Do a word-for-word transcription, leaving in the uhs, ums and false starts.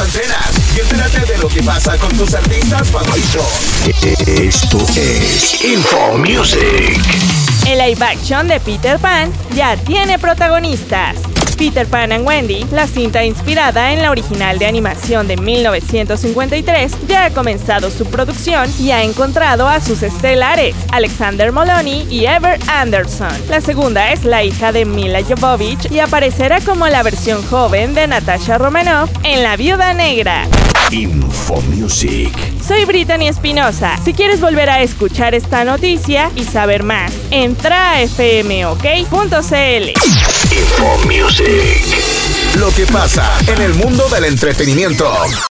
antenas y entérate de lo que pasa con tus artistas favoritos. Esto es Info Music. El live action de Peter Pan ya tiene protagonistas. Peter Pan and Wendy, la cinta inspirada en la original de animación de mil novecientos cincuenta y tres, ya ha comenzado su producción y ha encontrado a sus estelares, Alexander Molony y Ever Anderson. La segunda es la hija de Mila Jovovich y aparecerá como la versión joven de Natasha Romanoff en La Viuda Negra. Info Music. Soy Brittany Espinosa. Si quieres volver a escuchar esta noticia y saber más, entra a f m o k punto c l. Info Music. Lo que pasa en el mundo del entretenimiento.